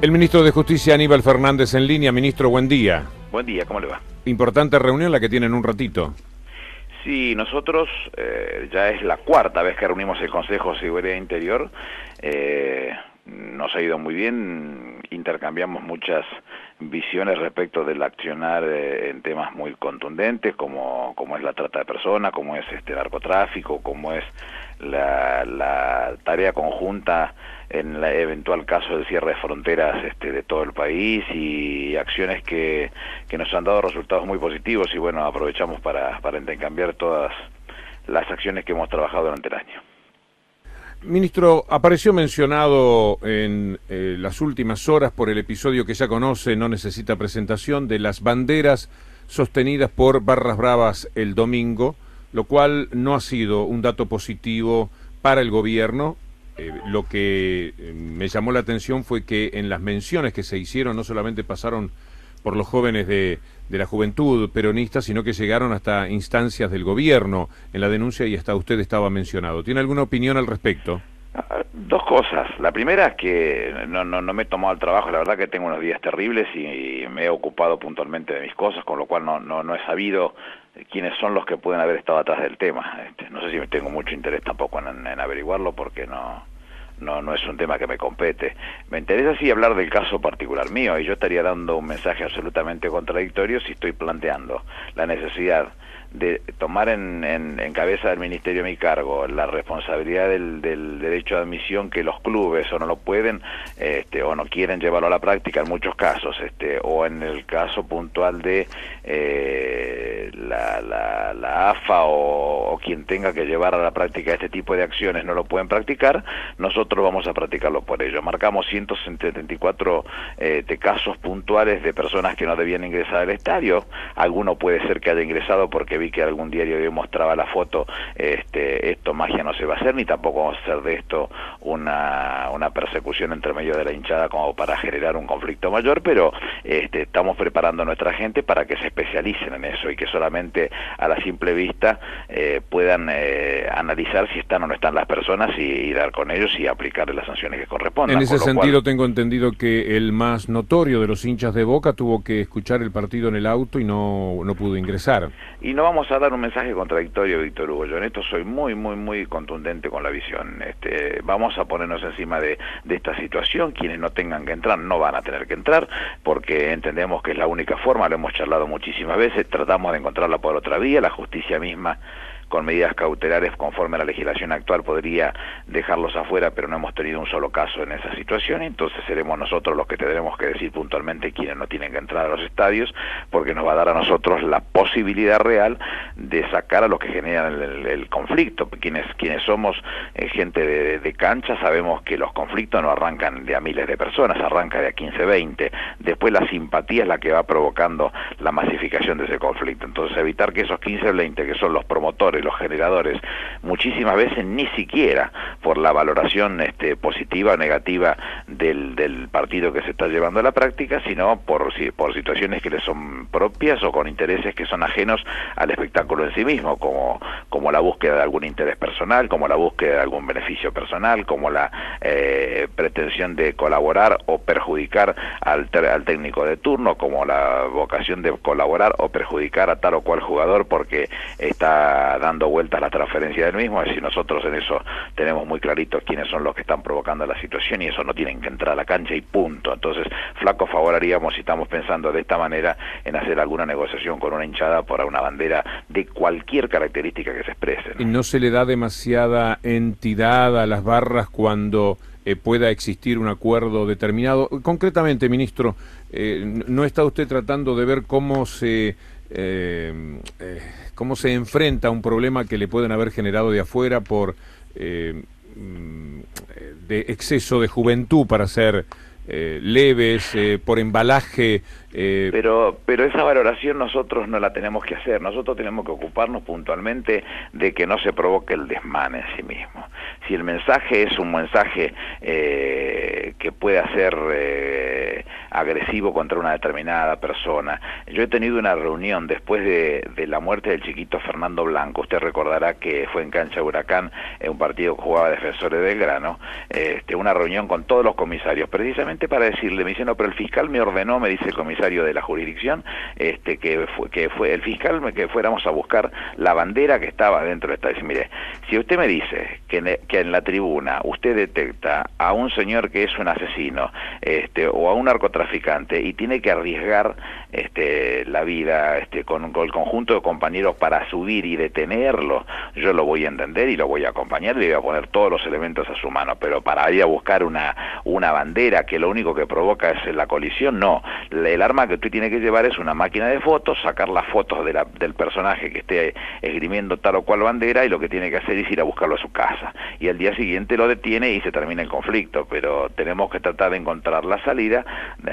El ministro de Justicia, Aníbal Fernández, en línea. Ministro, buen día. Buen día, ¿cómo le va? Importante reunión la que tienen un ratito. Sí, nosotros ya es la cuarta vez que reunimos el Consejo de Seguridad Interior. Nos ha ido muy bien, intercambiamos muchas visiones respecto del accionar en temas muy contundentes, como es la trata de personas, como es narcotráfico, como es la tarea conjunta en el eventual caso del cierre de fronteras de todo el país, y acciones que nos han dado resultados muy positivos, y bueno, aprovechamos para intercambiar todas las acciones que hemos trabajado durante el año. Ministro, apareció mencionado en las últimas horas por el episodio que ya conoce, no necesita presentación, de las banderas sostenidas por Barras Bravas el domingo, lo cual no ha sido un dato positivo para el gobierno. Lo que me llamó la atención fue que en las menciones que se hicieron no solamente pasaron por los jóvenes de la juventud peronista, sino que llegaron hasta instancias del gobierno en la denuncia, y hasta usted estaba mencionado. ¿Tiene alguna opinión al respecto? Dos cosas. La primera es que no me he tomado el trabajo, la verdad que tengo unos días terribles y me he ocupado puntualmente de mis cosas, con lo cual no he sabido quiénes son los que pueden haber estado atrás del tema. No sé si tengo mucho interés tampoco en averiguarlo, porque no es un tema que me compete. Me interesa sí hablar del caso particular mío, y yo estaría dando un mensaje absolutamente contradictorio si estoy planteando la necesidad de tomar en cabeza del ministerio a mi cargo la responsabilidad del derecho de admisión, que los clubes o no lo pueden o no quieren llevarlo a la práctica en muchos casos, o en el caso puntual de la AFA o quien tenga que llevar a la práctica este tipo de acciones no lo pueden practicar. Nosotros vamos a practicarlo por ello. Marcamos 174 de casos puntuales de personas que no debían ingresar al estadio. Alguno puede ser que haya ingresado porque vi que algún diario hoy mostraba la foto. Esto magia no se va a hacer, ni tampoco vamos a hacer de esto una persecución entre medio de la hinchada como para generar un conflicto mayor, pero estamos preparando a nuestra gente para que se especialicen en eso, y que solamente a la simple vista puedan analizar si están o no están las personas, y dar con ellos y aplicarles las sanciones que correspondan. En ese sentido, tengo entendido que el más notorio de los hinchas de Boca tuvo que escuchar el partido en el auto y no pudo ingresar. Y no vamos a dar un mensaje contradictorio, Víctor Hugo. Yo en esto soy muy contundente con la visión. Vamos a ponernos encima de esta situación. Quienes no tengan que entrar no van a tener que entrar, porque entendemos que es la única forma. Lo hemos charlado muchísimas veces, tratamos de encontrarla por otra vía. La justicia misma, con medidas cautelares conforme a la legislación actual, podría dejarlos afuera, pero no hemos tenido un solo caso en esa situación. Entonces seremos nosotros los que tendremos que decir puntualmente quiénes no tienen que entrar a los estadios, porque nos va a dar a nosotros la posibilidad real de sacar a los que generan el conflicto. Quienes somos gente de cancha, sabemos que los conflictos no arrancan de a miles de personas, arranca de a 15, 20. Después la simpatía es la que va provocando la masificación de ese conflicto. Entonces evitar que esos 15, 20, que son los promotores, los generadores, muchísimas veces ni siquiera por la valoración positiva o negativa del partido que se está llevando a la práctica, sino por situaciones que les son propias o con intereses que son ajenos al espectáculo en sí mismo, como la búsqueda de algún interés personal, como la búsqueda de algún beneficio personal, como la pretensión de colaborar o perjudicar al técnico de turno, como la vocación de colaborar o perjudicar a tal o cual jugador porque está dando vueltas la transferencia del mismo. Es decir, nosotros en eso tenemos muy clarito quiénes son los que están provocando la situación, y eso no tienen que entrar a la cancha y punto. Entonces, flaco favor haríamos si estamos pensando de esta manera en hacer alguna negociación con una hinchada por una bandera de cualquier característica que se exprese, ¿no? ¿Y no se le da demasiada entidad a las barras cuando pueda existir un acuerdo determinado? Concretamente, ministro, ¿no está usted tratando de ver cómo se enfrenta a un problema que le pueden haber generado de afuera por de exceso de juventud, para ser leves, por embalaje? Pero esa valoración nosotros no la tenemos que hacer. Nosotros tenemos que ocuparnos puntualmente de que no se provoque el desmane en sí mismo. Si el mensaje es un mensaje que pueda ser agresivo contra una determinada persona. Yo he tenido una reunión después de la muerte del chiquito Fernando Blanco. Usted recordará que fue en cancha de Huracán, en un partido que jugaba Defensores de Belgrano, una reunión con todos los comisarios, precisamente para decirle, me dice, no, pero el fiscal me ordenó, me dice el comisario de la jurisdicción, que fue el fiscal que fuéramos a buscar la bandera que estaba dentro del estadio. Dice, mire, si usted me dice que en la tribuna usted detecta a un señor que es un asesino, o a un narcotraficante, y tiene que arriesgar la vida con el conjunto de compañeros para subir y detenerlo, yo lo voy a entender y lo voy a acompañar y le voy a poner todos los elementos a su mano, pero para ir a buscar una bandera que lo único que provoca es la colisión, no. El arma que usted tiene que llevar es una máquina de fotos, sacar las fotos del personaje que esté esgrimiendo tal o cual bandera, y lo que tiene que hacer es ir a buscarlo a su casa, y al día siguiente lo detiene y se termina el conflicto, pero tenemos que tratar de encontrar la salida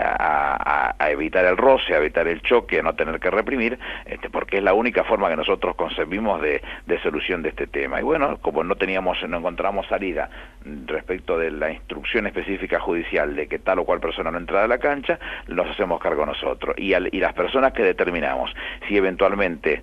a evitar el roce, a evitar el choque, a no tener que reprimir, porque es la única forma que nosotros concebimos de solución de este tema. Y bueno, como no encontramos salida respecto de la instrucción específica judicial de que tal o cual persona no entrara a la cancha, nos hacemos cargo nosotros. Y las personas que determinamos, si eventualmente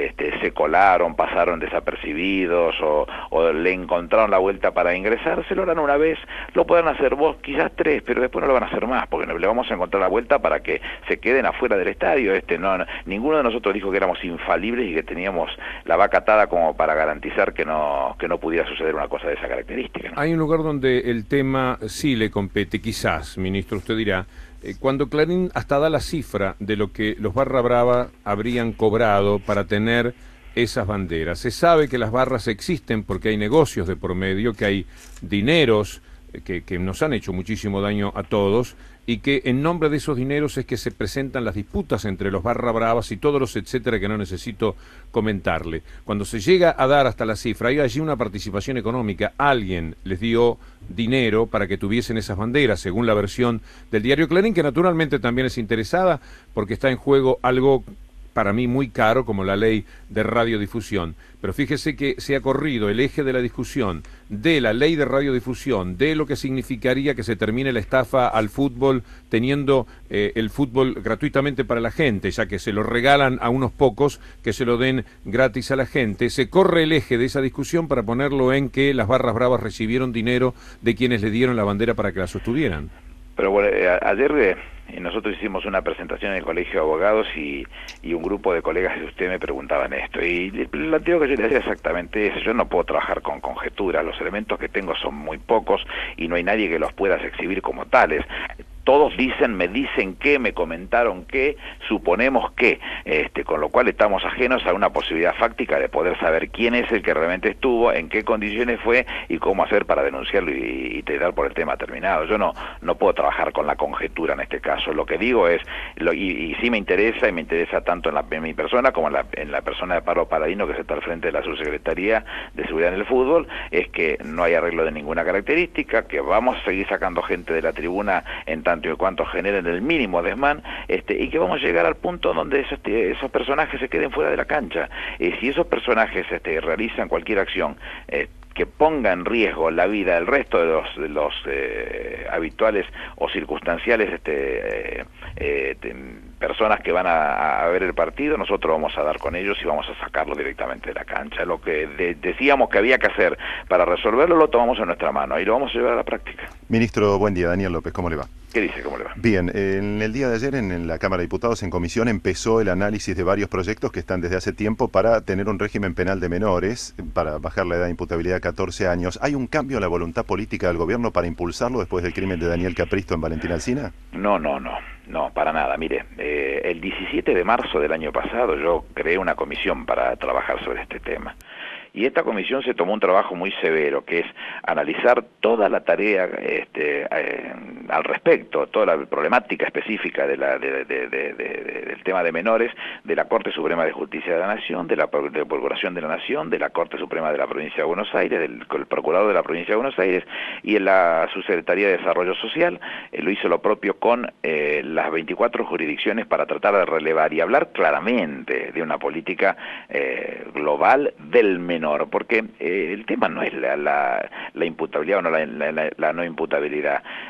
se colaron, pasaron desapercibidos o le encontraron la vuelta para ingresar, se lo harán una vez, lo podrán hacer vos, quizás tres, pero después no lo van a hacer más, porque le vamos a encontrar la vuelta para que se queden afuera del estadio. Ninguno de nosotros dijo que éramos infalibles y que teníamos la vaca atada como para garantizar que no pudiera suceder una cosa de esa característica, ¿no? Hay un lugar donde el tema sí le compete, quizás, ministro, usted dirá, cuando Clarín hasta da la cifra de lo que los Barra Brava habrían cobrado para tener esas banderas. Se sabe que las barras existen porque hay negocios de por medio, que hay dineros que nos han hecho muchísimo daño a todos, y que en nombre de esos dineros es que se presentan las disputas entre los Barra Bravas y todos los etcétera que no necesito comentarle. Cuando se llega a dar hasta la cifra, hay allí una participación económica, alguien les dio dinero para que tuviesen esas banderas, según la versión del diario Clarín, que naturalmente también es interesada porque está en juego algo para mí muy caro como la ley de radiodifusión. Pero fíjese que se ha corrido el eje de la discusión de la ley de radiodifusión, de lo que significaría que se termine la estafa al fútbol, teniendo el fútbol gratuitamente para la gente, ya que se lo regalan a unos pocos, que se lo den gratis a la gente. Se corre el eje de esa discusión para ponerlo en que las Barras Bravas recibieron dinero de quienes le dieron la bandera para que la sostuvieran. Pero bueno, ayer nosotros hicimos una presentación en el Colegio de Abogados y un grupo de colegas de usted me preguntaban esto, y el planteo que yo le hacía exactamente es: yo no puedo trabajar con conjeturas, los elementos que tengo son muy pocos y no hay nadie que los pueda exhibir como tales. Todos me dicen que, me comentaron que, suponemos que, con lo cual estamos ajenos a una posibilidad fáctica de poder saber quién es el que realmente estuvo, en qué condiciones fue y cómo hacer para denunciarlo y dar por el tema terminado. Yo no puedo trabajar con la conjetura en este caso. Lo que digo es, y sí me interesa, y me interesa tanto en mi persona como en la persona de Pablo Paladino, que está al frente de la Subsecretaría de Seguridad en el Fútbol, es que no hay arreglo de ninguna característica, que vamos a seguir sacando gente de la tribuna en tanto y cuanto generen el mínimo desmán, y que vamos a llegar al punto donde esos personajes se queden fuera de la cancha. Si esos personajes realizan cualquier acción que ponga en riesgo la vida del resto de los habituales o circunstanciales personas que van a ver el partido, nosotros vamos a dar con ellos y vamos a sacarlo directamente de la cancha. Lo que decíamos que había que hacer para resolverlo lo tomamos en nuestra mano y lo vamos a llevar a la práctica. Ministro, buen día. Daniel López, ¿cómo le va? ¿Qué dice? ¿Cómo le va? Bien, en el día de ayer en la Cámara de Diputados, en comisión, empezó el análisis de varios proyectos que están desde hace tiempo para tener un régimen penal de menores, para bajar la edad de imputabilidad a 14 años. ¿Hay un cambio en la voluntad política del gobierno para impulsarlo después del crimen de Daniel Capristo en Valentín Alsina? No, para nada. Mire, el 17 de marzo del año pasado yo creé una comisión para trabajar sobre este tema. Y esta comisión se tomó un trabajo muy severo, que es analizar toda la tarea al respecto, toda la problemática específica del tema de menores, de la Corte Suprema de Justicia de la Nación, de la Procuración de la Nación, de la Corte Suprema de la Provincia de Buenos Aires, del Procurador de la Provincia de Buenos Aires, y en la Subsecretaría de Desarrollo Social lo hizo lo propio con las 24 jurisdicciones para tratar de relevar y hablar claramente de una política global del menor, porque el tema no es la imputabilidad o no la no imputabilidad. La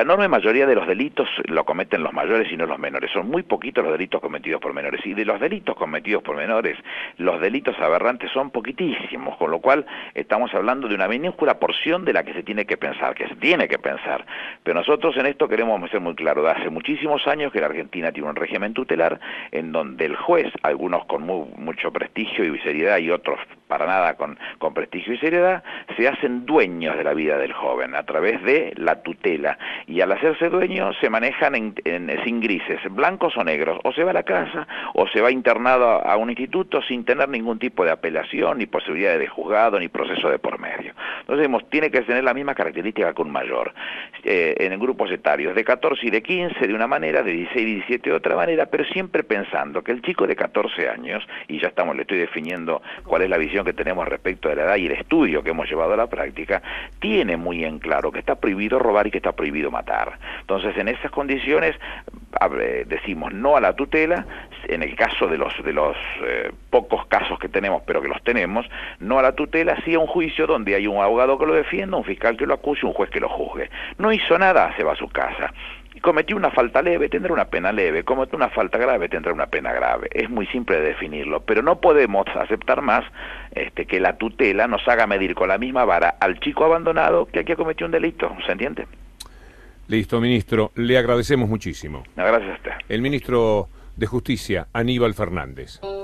La enorme mayoría de los delitos lo cometen los mayores y no los menores. Son muy poquitos los delitos cometidos por menores. Y de los delitos cometidos por menores, los delitos aberrantes son poquitísimos, con lo cual estamos hablando de una minúscula porción de la que se tiene que pensar, Pero nosotros en esto queremos ser muy claros. Hace muchísimos años que la Argentina tiene un régimen tutelar en donde el juez, algunos con mucho prestigio y seriedad y otros para nada con prestigio y seriedad, se hacen dueños de la vida del joven a través de la tutela, y al hacerse dueños se manejan sin grises, blancos o negros, o se va a la casa o se va internado a un instituto sin tener ningún tipo de apelación, ni posibilidad de juzgado, ni proceso de por medio. Entonces tiene que tener la misma característica que un mayor, en grupos etarios de 14 y de 15 de una manera, de 16 y 17 de otra manera, pero siempre pensando que el chico de 14 años, y ya le estoy definiendo cuál es la visión que tenemos respecto de la edad y el estudio que hemos llevado a la práctica, tiene muy en claro que está prohibido robar y que está prohibido matar. Entonces, en esas condiciones decimos no a la tutela. En el caso de los pocos casos que tenemos, pero que los tenemos, no a la tutela, sí a un juicio donde hay un abogado que lo defienda, un fiscal que lo acuse, un juez que lo juzgue. No hizo nada, se va a su casa. Cometió una falta leve, tendrá una pena leve. Cometió una falta grave, tendrá una pena grave. Es muy simple de definirlo, pero no podemos aceptar más que la tutela nos haga medir con la misma vara al chico abandonado que aquí cometió un delito. ¿Se entiende? Listo, ministro. Le agradecemos muchísimo. No, gracias a usted. El ministro de Justicia, Aníbal Fernández.